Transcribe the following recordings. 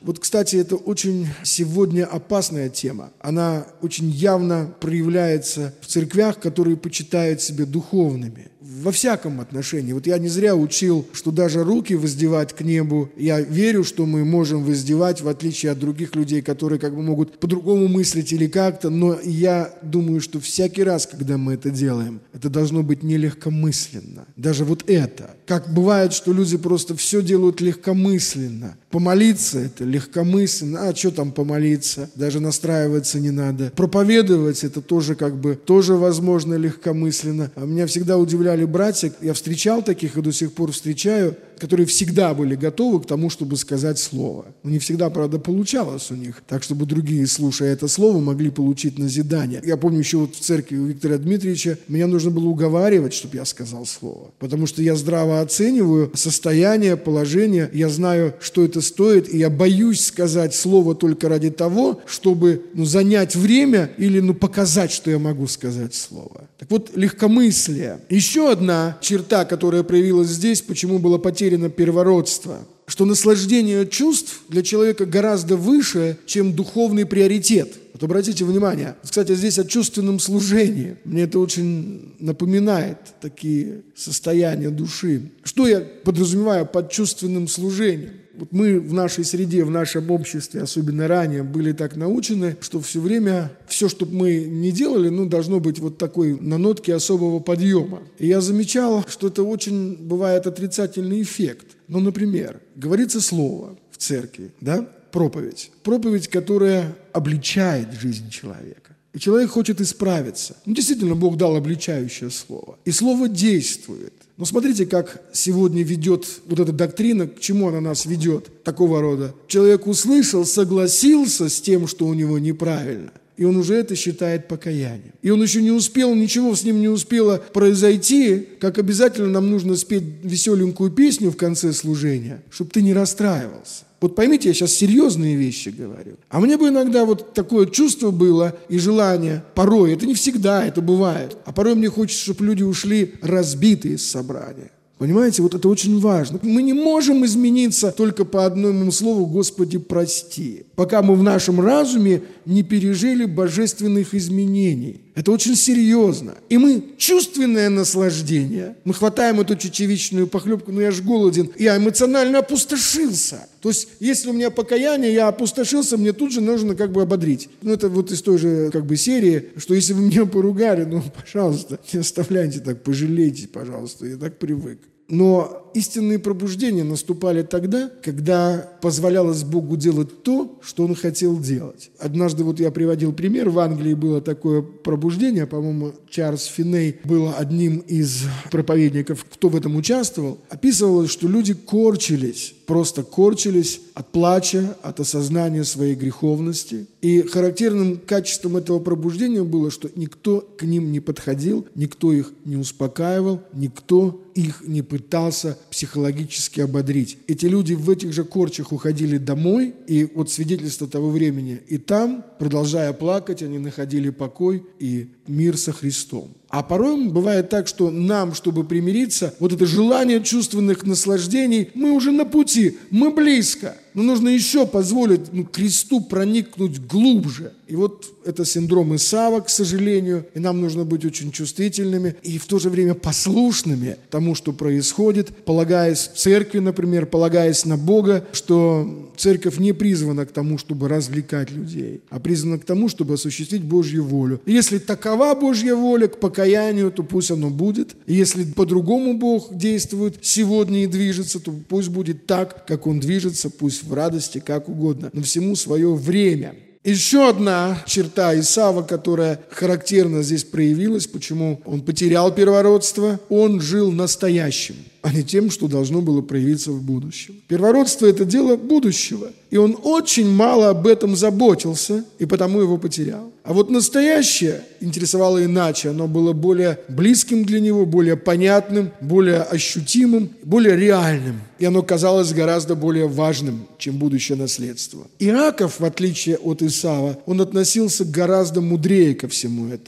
Вот, кстати, это очень сегодня опасная тема. Она очень явно проявляется в церквях, которые почитают себя духовными. Во всяком отношении. Вот я не зря учил, что даже руки воздевать к небу, я верю, что мы можем воздевать, в отличие от других людей, которые как бы могут по-другому мыслить или как-то, но я думаю, что всякий раз, когда мы это делаем, это должно быть не легкомысленно. Даже вот это. Как бывает, что люди просто все делают легкомысленно. Помолиться – это легкомысленно. А что там помолиться? Даже настраиваться не надо. Проповедовать – это тоже тоже возможно легкомысленно. А меня всегда удивляли братья, я встречал таких и до сих пор встречаю, которые всегда были готовы к тому, чтобы сказать слово. Но не всегда, правда, получалось у них, так, чтобы другие, слушая это слово, могли получить назидание. Я помню еще вот в церкви у Виктора Дмитриевича, меня нужно было уговаривать, чтобы я сказал слово. Потому что я здраво оцениваю состояние, положение, я знаю, что это стоит, и я боюсь сказать слово только ради того, чтобы занять время или показать, что я могу сказать слово. Так вот, легкомыслие. Еще одна черта, которая проявилась здесь, почему было потеряно первородство, что наслаждение чувств для человека гораздо выше, чем духовный приоритет. Вот обратите внимание, кстати, здесь о чувственном служении. Мне это очень напоминает такие состояния души. Что я подразумеваю под чувственным служением? Вот мы в нашей среде, в нашем обществе, особенно ранее, были так научены, что все время, все, что мы не делали, должно быть вот такой на нотке особого подъема. И я замечал, что это очень бывает отрицательный эффект. Например, говорится слово в церкви, проповедь. Проповедь, которая обличает жизнь человека. И человек хочет исправиться. Действительно, Бог дал обличающее слово. И слово действует. Но смотрите, как сегодня ведет вот эта доктрина, к чему она нас ведет, такого рода. Человек услышал, согласился с тем, что у него неправильно, и он уже это считает покаянием. И он еще не успел, ничего с ним не успело произойти, как обязательно нам нужно спеть веселенькую песню в конце служения, чтобы ты не расстраивался. Вот поймите, я сейчас серьезные вещи говорю. А мне бы иногда вот такое чувство было и желание, порой, это не всегда, это бывает, а порой мне хочется, чтобы люди ушли разбитые из собрания. Понимаете, вот это очень важно. Мы не можем измениться только по одному слову «Господи, прости», пока мы в нашем разуме не пережили божественных изменений. Это очень серьезно. И мы чувственное наслаждение, мы хватаем эту чечевичную похлебку, я же голоден, я эмоционально опустошился. То есть, если у меня покаяние, я опустошился, мне тут же нужно ободрить. Это вот из той же серии, что если вы меня поругали, пожалуйста, не оставляйте так, пожалейте, пожалуйста, я так привык. Но истинные пробуждения наступали тогда, когда позволялось Богу делать то, что Он хотел делать. Однажды я приводил пример, в Англии было такое пробуждение, по-моему, Чарльз Финней был одним из проповедников, кто в этом участвовал. Описывалось, что люди корчились, просто корчились от плача, от осознания своей греховности. И характерным качеством этого пробуждения было, что никто к ним не подходил, никто их не успокаивал, никто их не пытался психологически ободрить. Эти люди в этих же корчах уходили домой, и вот свидетельство того времени. И там, продолжая плакать, они находили покой и мир со Христом. А порой бывает так, что нам, чтобы примириться, вот это желание чувственных наслаждений, мы уже на пути, мы близко. Но нужно еще позволить кресту проникнуть глубже. И вот это синдром Исава, к сожалению, и нам нужно быть очень чувствительными и в то же время послушными тому, что происходит, полагаясь в церкви, например, полагаясь на Бога, что церковь не призвана к тому, чтобы развлекать людей, а призвана к тому, чтобы осуществить Божью волю. И если такова Божья воля к покаянию, то пусть оно будет. И если по-другому Бог действует сегодня и движется, то пусть будет так, как Он движется, пусть в радости, как угодно, но всему свое время. Еще одна черта Исава, которая характерно здесь проявилась, почему он потерял первородство, он жил настоящим, а не тем, что должно было проявиться в будущем. Первородство – это дело будущего, и он очень мало об этом заботился, и потому его потерял. А вот настоящее интересовало иначе, оно было более близким для него, более понятным, более ощутимым, более реальным, и оно казалось гораздо более важным, чем будущее наследство. Иаков, в отличие от Исава, он относился гораздо мудрее ко всему этому.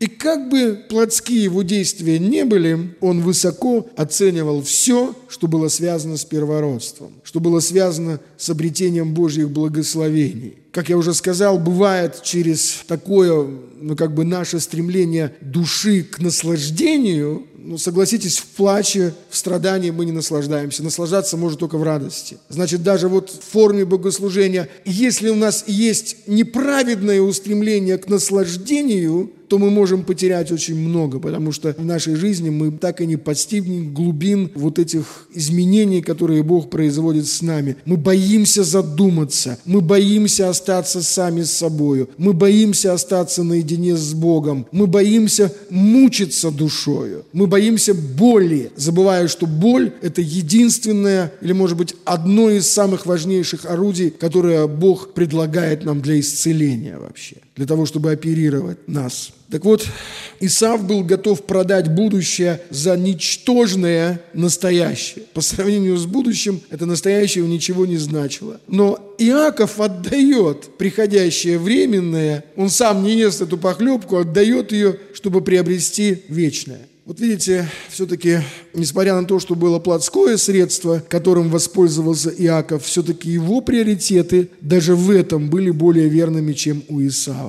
И как бы плотские его действия не были, он высоко оценивал все, что было связано с первородством, что было связано с обретением Божьих благословений. Как я уже сказал, бывает через такое, наше стремление души к наслаждению, согласитесь, в плаче, в страдании мы не наслаждаемся. Наслаждаться может только в радости. Значит, даже в форме богослужения, если у нас есть неправедное устремление к наслаждению, то мы можем потерять очень много, потому что в нашей жизни мы так и не постигнем глубин этих изменений, которые Бог производит с нами. Мы боимся задуматься, мы боимся остаться сами с собою, мы боимся остаться наедине с Богом, мы боимся мучиться душою, мы боимся боли, забывая, что боль – это единственное или, может быть, одно из самых важнейших орудий, которое Бог предлагает нам для исцеления вообще, для того, чтобы оперировать нас. Так вот, Исав был готов продать будущее за ничтожное настоящее. По сравнению с будущим, это настоящее ничего не значило. Но Иаков отдает приходящее временное, он сам не ест эту похлебку, отдает ее, чтобы приобрести вечное. Вот видите, все-таки, несмотря на то, что было плотское средство, которым воспользовался Иаков, все-таки его приоритеты даже в этом были более верными, чем у Исава.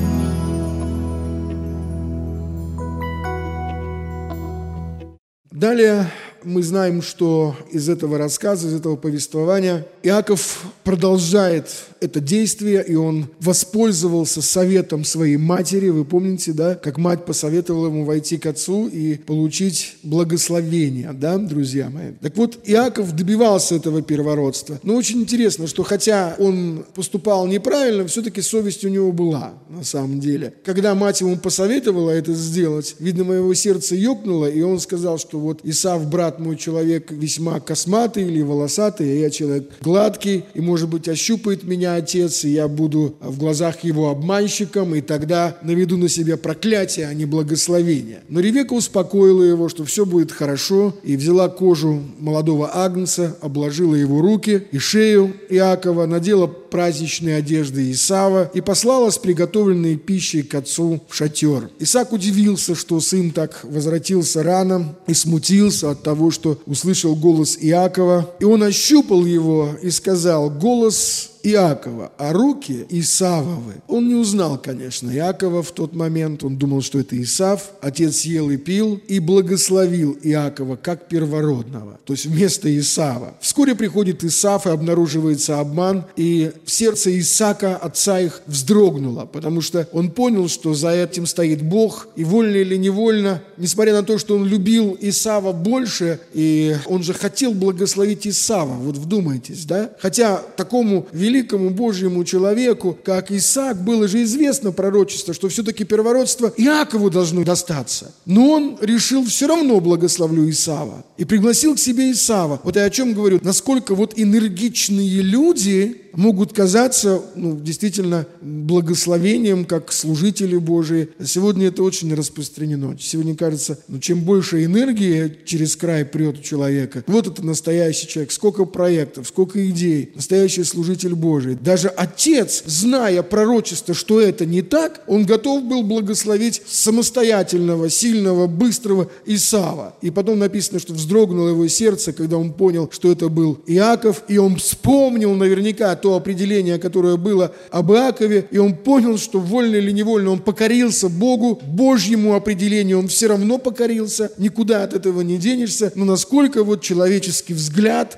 Далее мы знаем, что из этого рассказа, из этого повествования Иаков продолжает это действие, и он воспользовался советом своей матери. Вы помните, да, как мать посоветовала ему войти к отцу и получить благословение, да, друзья мои? Так вот, Иаков добивался этого первородства. Но очень интересно, что хотя он поступал неправильно, все-таки совесть у него была на самом деле. Когда мать ему посоветовала это сделать, видно, моего сердца ёкнуло, и он сказал, что Исав, брат мой, человек весьма косматый или волосатый, а я человек гладкий, и, может быть, ощупает меня отец, и я буду в глазах его обманщиком, и тогда наведу на себя проклятие, а не благословение. Но Ревекка успокоила его, что все будет хорошо, и взяла кожу молодого агнца, обложила его руки и шею Иакова, надела праздничные одежды Исава и послала с приготовленной пищей к отцу в шатер. Исаак удивился, что сын так возвратился рано, и смутился от того, что услышал голос Иакова. И он ощупал его и сказал: «Голос Иакова, а руки Исавовы». Он не узнал, конечно, Иакова в тот момент. Он думал, что это Исав. Отец ел и пил и благословил Иакова как первородного, то есть вместо Исава. Вскоре приходит Исав, и обнаруживается обман, и в сердце Исаака, отца их, вздрогнуло, потому что он понял, что за этим стоит Бог, и вольно или невольно, несмотря на то, что он любил Исава больше, и он же хотел благословить Исава, вдумайтесь, да? Хотя такому великому Божьему человеку, как Исаак, было же известно пророчество, что все-таки первородство Иакову должно достаться. Но он решил все равно благословлю Исава и пригласил к себе Исава. Я о чем говорю? Насколько энергичные люди могут казаться, действительно, благословением, как служители Божии. Сегодня это очень распространено. Сегодня кажется, чем больше энергии через край прет у человека, это настоящий человек. Сколько проектов, сколько идей, настоящий служитель Божий. Даже отец, зная пророчество, что это не так, он готов был благословить самостоятельного, сильного, быстрого Исава. И потом написано, что вздрогнуло его сердце, когда он понял, что это был Иаков, и он вспомнил наверняка то определение, которое было об Иакове, и он понял, что вольно или невольно он покорился Богу, Божьему определению он все равно покорился, никуда от этого не денешься. Но насколько человеческий взгляд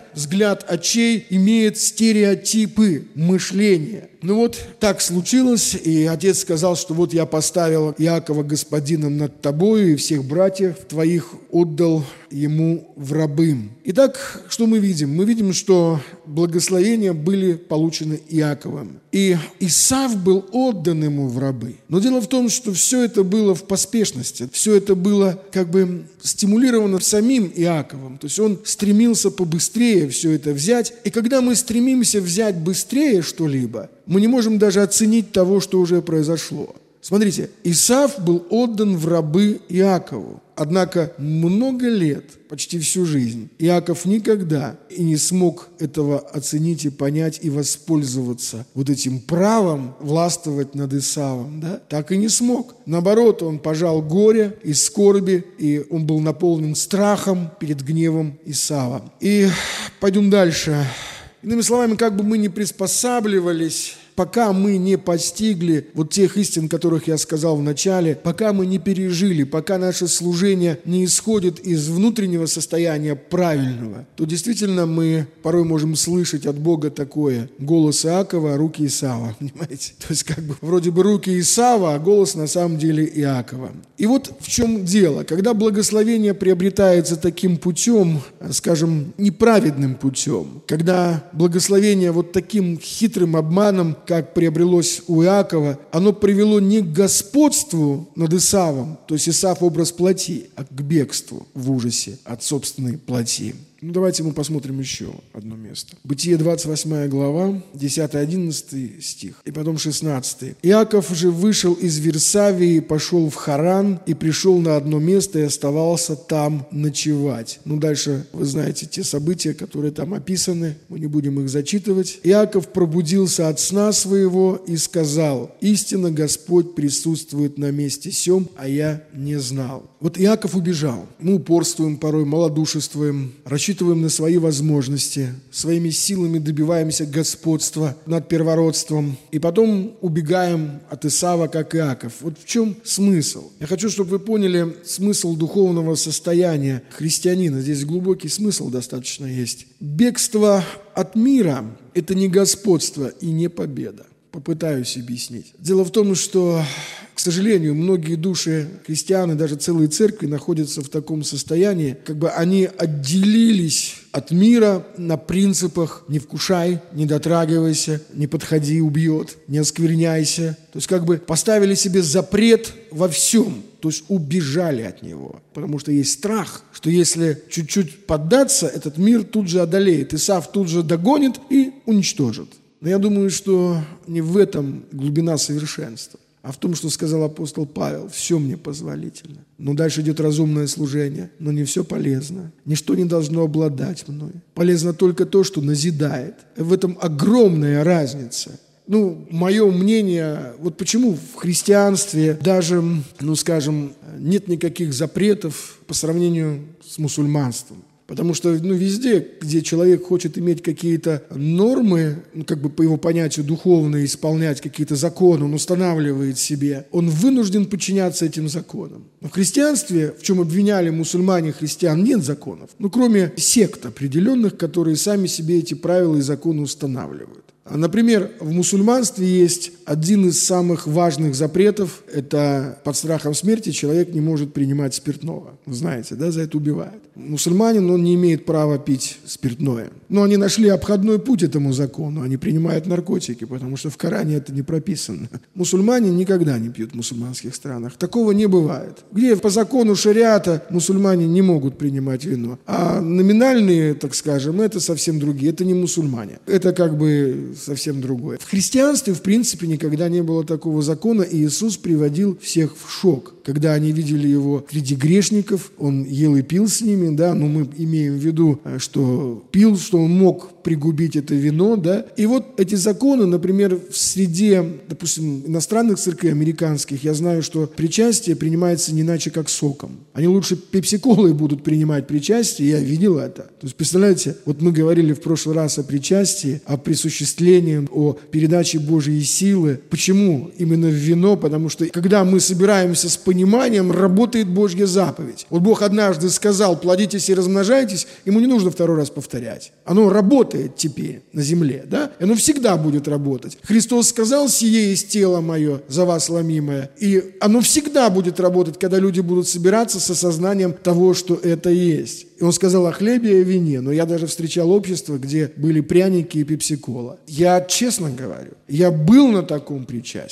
очей имеет стереотипы мышления. Так случилось, и отец сказал, что я поставил Иакова господином над тобою, и всех братьев твоих отдал ему в рабы. Итак, что мы видим? Мы видим, что благословения были получены Иаковом, и Исав был отдан ему в рабы. Но дело в том, что все это было в поспешности, все это было стимулировано самим Иаковом, то есть он стремился побыстрее все это взять, и когда мы стремимся взять быстрее что-либо, мы не можем даже оценить того, что уже произошло. Смотрите, Исав был отдан в рабы Иакову. Однако много лет, почти всю жизнь, Иаков никогда и не смог этого оценить и понять и воспользоваться вот этим правом властвовать над Исавом. Да? Так и не смог. Наоборот, он пожал горе и скорби, и он был наполнен страхом перед гневом Исава. И пойдем дальше. Иными словами, как бы мы ни приспосабливались, пока мы не постигли вот тех истин, которых я сказал в начале, пока мы не пережили, пока наше служение не исходит из внутреннего состояния правильного, то действительно мы порой можем слышать от Бога такое: голос Иакова, а руки Исава, понимаете? То есть как бы вроде бы руки Исава, а голос на самом деле Иакова. И вот в чем дело. Когда благословение приобретается таким путем, скажем, неправедным путем, когда благословение вот таким хитрым обманом, как приобрелось у Иакова, оно привело не к господству над Исавом, то есть Исав образ плоти, а к бегству в ужасе от собственной плоти. Давайте мы посмотрим еще одно место. Бытие 28 глава, 10-11 стих, и потом 16. «Иаков же вышел из Вирсавии, пошел в Харан, и пришел на одно место, и оставался там ночевать». Дальше вы знаете те события, которые там описаны, мы не будем их зачитывать. «Иаков пробудился от сна своего и сказал: истинно Господь присутствует на месте сем, а я не знал». Вот Иаков убежал. Мы упорствуем порой, малодушествуем, рассчитываем на свои возможности, своими силами добиваемся господства над первородством, и потом убегаем от Исава, как Иаков. Вот в чем смысл? Я хочу, чтобы вы поняли смысл духовного состояния христианина. Здесь глубокий смысл достаточно есть. Бегство от мира – это не господство и не победа. Попытаюсь объяснить. Дело в том, что, к сожалению, многие души христиан и даже целые церкви находятся в таком состоянии, как бы они отделились от мира на принципах «не вкушай, не дотрагивайся, не подходи, убьет, не оскверняйся». То есть как бы поставили себе запрет во всем, то есть убежали от него. Потому что есть страх, что если чуть-чуть поддаться, этот мир тут же одолеет, Исав тут же догонит и уничтожит. Но я думаю, что не в этом глубина совершенства, а в том, что сказал апостол Павел: «Все мне позволительно». Но дальше идет разумное служение, но не все полезно. Ничто не должно обладать мной. Полезно только то, что назидает. В этом огромная разница. Мое мнение, вот почему в христианстве даже, скажем, нет никаких запретов по сравнению с мусульманством. Потому что везде, где человек хочет иметь какие-то нормы, как бы по его понятию духовные, исполнять какие-то законы, он устанавливает себе, он вынужден подчиняться этим законам. Но в христианстве, в чем обвиняли мусульмане христиан, нет законов. Кроме сект определенных, которые сами себе эти правила и законы устанавливают. Например, в мусульманстве есть один из самых важных запретов – это под страхом смерти человек не может принимать спиртного. Вы знаете, да, за это убивают. Мусульманин, он не имеет права пить спиртное. Но они нашли обходной путь этому закону, они принимают наркотики, потому что в Коране это не прописано. Мусульмане никогда не пьют в мусульманских странах. Такого не бывает. Где по закону шариата мусульмане не могут принимать вино. А номинальные, так скажем, это совсем другие, это не мусульмане. Это как бы совсем другое. В христианстве, в принципе, никогда не было такого закона, и Иисус приводил всех в шок. Когда они видели его среди грешников, он ел и пил с ними, да, но мы имеем в виду, что пил, что он мог пригубить это вино, да. И вот эти законы, например, в среде, допустим, иностранных церквей, американских, я знаю, что причастие принимается не иначе, как соком. Они лучше пепси-колой будут принимать причастие, я видел это. То есть, представляете, вот мы говорили в прошлый раз о причастии, о присуществлении, о передаче Божьей силы. Почему именно в вино? Потому что, когда мы собираемся с пониманием, работает Божья заповедь. Вот Бог однажды сказал: плодитесь и размножайтесь, ему не нужно второй раз повторять. Оно работает теперь на земле, да? И оно всегда будет работать. Христос сказал: сие есть тело мое, за вас ломимое. И оно всегда будет работать, когда люди будут собираться с осознанием того, что это есть. И он сказал о хлебе и о вине, но я даже встречал общество, где были пряники и пепси-кола. Я честно говорю, я был на таком причастии.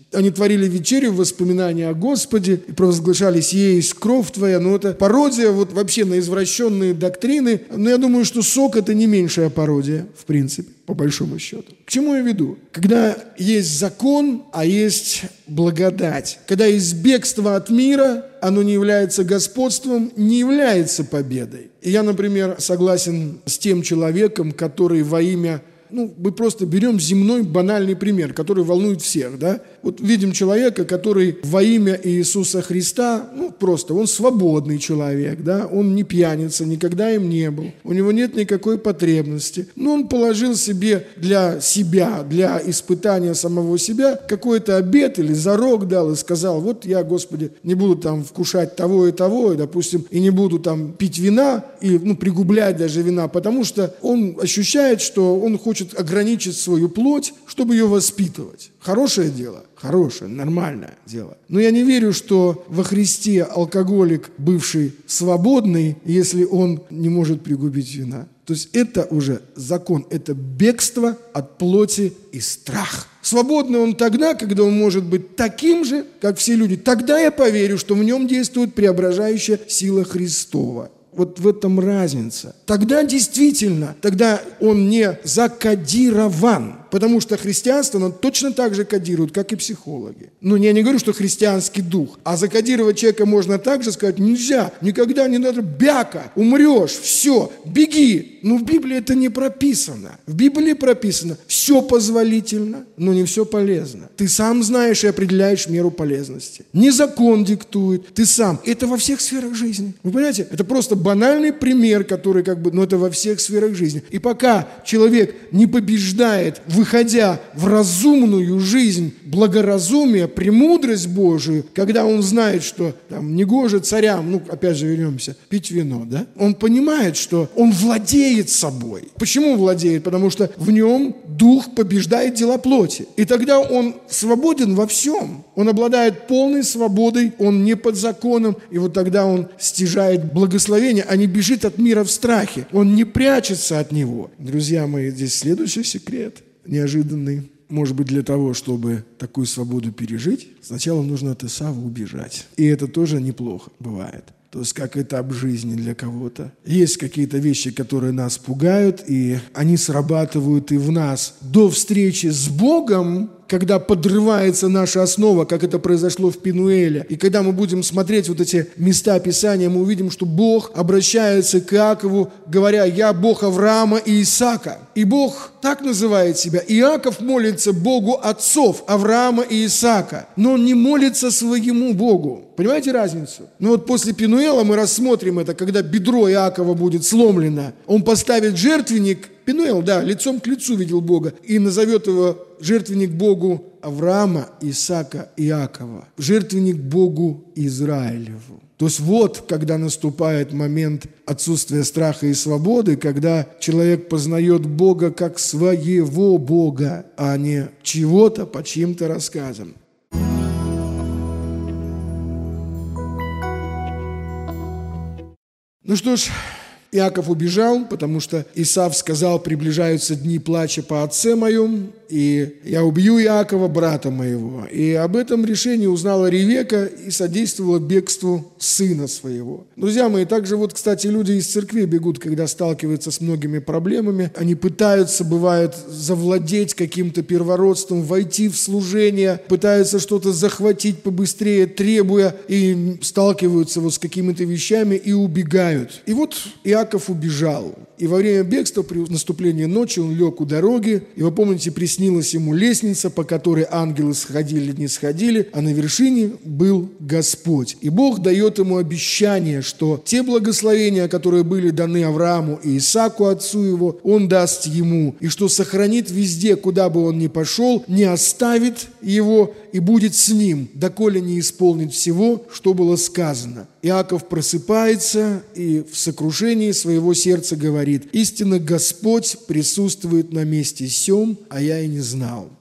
Они творили вечерю в воспоминании о Господе и провозглашали: «Сие есть кровь твоя». Но это пародия вот вообще на извращенные доктрины. Но я думаю, что сок – это не меньшая пародия, в принципе, по большому счету. К чему я веду? Когда есть закон, а есть благодать. Когда есть бегство от мира, оно не является господством, не является победой. И я, например, согласен с тем человеком, который во имя... мы просто берем земной банальный пример, который волнует всех, да? Вот видим человека, который во имя Иисуса Христа, просто он свободный человек, да? Он не пьяница, никогда им не был, у него нет никакой потребности. Но он положил себе для себя, для испытания самого себя какой-то обет или зарок дал и сказал: вот я, Господи, не буду там вкушать того и того, и, допустим, и не буду там пить вина, и пригублять даже вина, потому что он ощущает, что он хочет ограничить свою плоть, чтобы ее воспитывать. Хорошее дело? Хорошее, нормальное дело. Но я не верю, что во Христе алкоголик, бывший свободный, если он не может пригубить вина. То есть это уже закон, это бегство от плоти и страх. Свободный он тогда, когда он может быть таким же, как все люди. Тогда я поверю, что в нем действует преображающая сила Христова. Вот в этом разница. Тогда действительно, тогда он не закодирован, потому что христианство оно точно так же кодирует, как и психологи. Я не говорю, что христианский дух, а закодировать человека можно так же сказать: нельзя, никогда не надо, бяка, умрешь, все, беги. В Библии это не прописано. В Библии прописано: все позволительно, но не все полезно. Ты сам знаешь и определяешь меру полезности. Не закон диктует, ты сам. Это во всех сферах жизни. Вы понимаете? Это просто банальный пример, который это во всех сферах жизни. И пока человек не побеждает, выходя в разумную жизнь, благоразумие, премудрость Божию, когда он знает, что негоже царям, опять же вернемся, пить вино, да? Он понимает, что он владеет собой. Почему владеет? Потому что в нем дух побеждает дела плоти. И тогда он свободен во всем. Он обладает полной свободой, он не под законом, и вот тогда он стяжает благословение, а не бежит от мира в страхе. Он не прячется от него. Друзья мои, здесь следующий секрет, неожиданный. Может быть, для того, чтобы такую свободу пережить, сначала нужно от Исава убежать. И это тоже неплохо бывает. То есть как этап жизни для кого-то. Есть какие-то вещи, которые нас пугают, и они срабатывают и в нас. До встречи с Богом, когда подрывается наша основа, как это произошло в Пенуэле. И когда мы будем смотреть вот эти места Писания, мы увидим, что Бог обращается к Иакову, говоря: «Я Бог Авраама и Исаака». И Бог так называет себя. Иаков молится Богу отцов Авраама и Исаака, но он не молится своему Богу. Понимаете разницу? После Пенуэла мы рассмотрим это, когда бедро Иакова будет сломлено. Он поставит жертвенник. Пенуэл, лицом к лицу видел Бога, и назовет его жертвенник Богу Авраама, Исаака, Иакова, жертвенник Богу Израилеву. То есть когда наступает момент отсутствия страха и свободы, когда человек познает Бога как своего Бога, а не чего-то по чьим-то рассказам. Что ж, Иаков убежал, потому что Исав сказал: приближаются дни плача по отце моем, и я убью Иакова, брата моего. И об этом решении узнала Ревека и содействовала бегству сына своего. Друзья мои, также кстати, люди из церкви бегут, когда сталкиваются с многими проблемами. Они пытаются, бывает, завладеть каким-то первородством, войти в служение, пытаются что-то захватить побыстрее, требуя, и сталкиваются с какими-то вещами и убегают. И Иаков убежал. И во время бегства, при наступлении ночи, он лег у дороги. И вы помните, приснилась ему лестница, по которой ангелы сходили, не сходили, а на вершине был Господь. И Бог дает ему обещание, что те благословения, которые были даны Аврааму и Исааку, отцу его, он даст ему. И что сохранит везде, куда бы он ни пошел, не оставит его и будет с ним, доколе не исполнит всего, что было сказано. Иаков просыпается и в сокрушении своего сердца говорит: «Истинно Господь присутствует на месте сем, а я и не знал».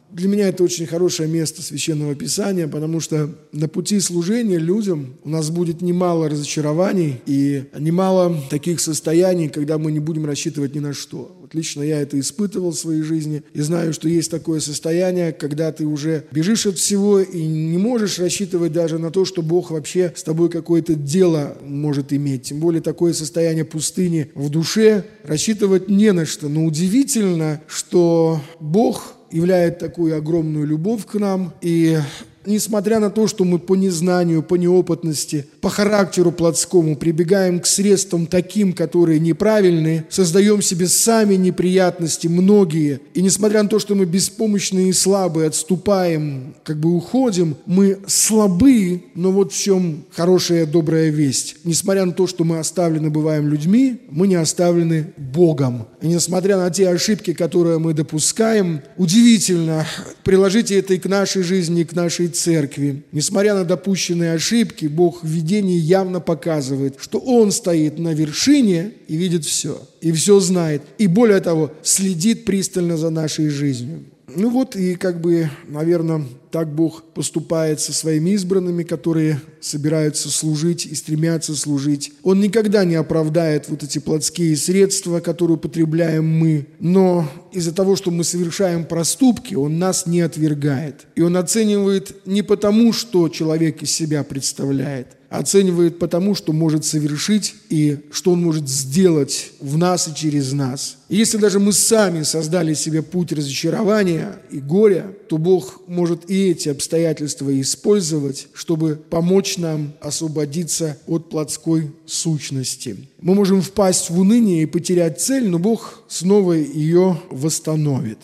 Для меня это очень хорошее место Священного Писания, потому что на пути служения людям у нас будет немало разочарований и немало таких состояний, когда мы не будем рассчитывать ни на что. Вот лично я это испытывал в своей жизни и знаю, что есть такое состояние, когда ты уже бежишь от всего и не можешь рассчитывать даже на то, что Бог вообще с тобой какое-то дело может иметь. Тем более такое состояние пустыни в душе, рассчитывать не на что. Но удивительно, что Бог являет такую огромную любовь к нам, и несмотря на то, что мы по незнанию, по неопытности, по характеру плотскому прибегаем к средствам таким, которые неправильные, создаем себе сами неприятности многие, и несмотря на то, что мы беспомощные и слабые, отступаем, как бы уходим, мы слабы, но вот в чем хорошая, добрая весть. Несмотря на то, что мы оставлены бываем людьми, мы не оставлены Богом. И несмотря на те ошибки, которые мы допускаем, удивительно, приложите это и к нашей жизни, и к нашей церкви. Несмотря на допущенные ошибки, Бог в видении явно показывает, что Он стоит на вершине и видит все, и все знает, и более того, следит пристально за нашей жизнью. Ну вот и наверное, так Бог поступает со своими избранными, которые собираются служить и стремятся служить. Он никогда не оправдает вот эти плотские средства, которые употребляем мы, но из-за того, что мы совершаем проступки, Он нас не отвергает. И Он оценивает не потому, что человек из себя представляет, а оценивает потому, что может совершить и что Он может сделать в нас и через нас. И если даже мы сами создали себе путь разочарования и горя, то Бог может и эти обстоятельства использовать, чтобы помочь нам освободиться от плотской сущности. Мы можем впасть в уныние и потерять цель, но Бог снова ее восстановит.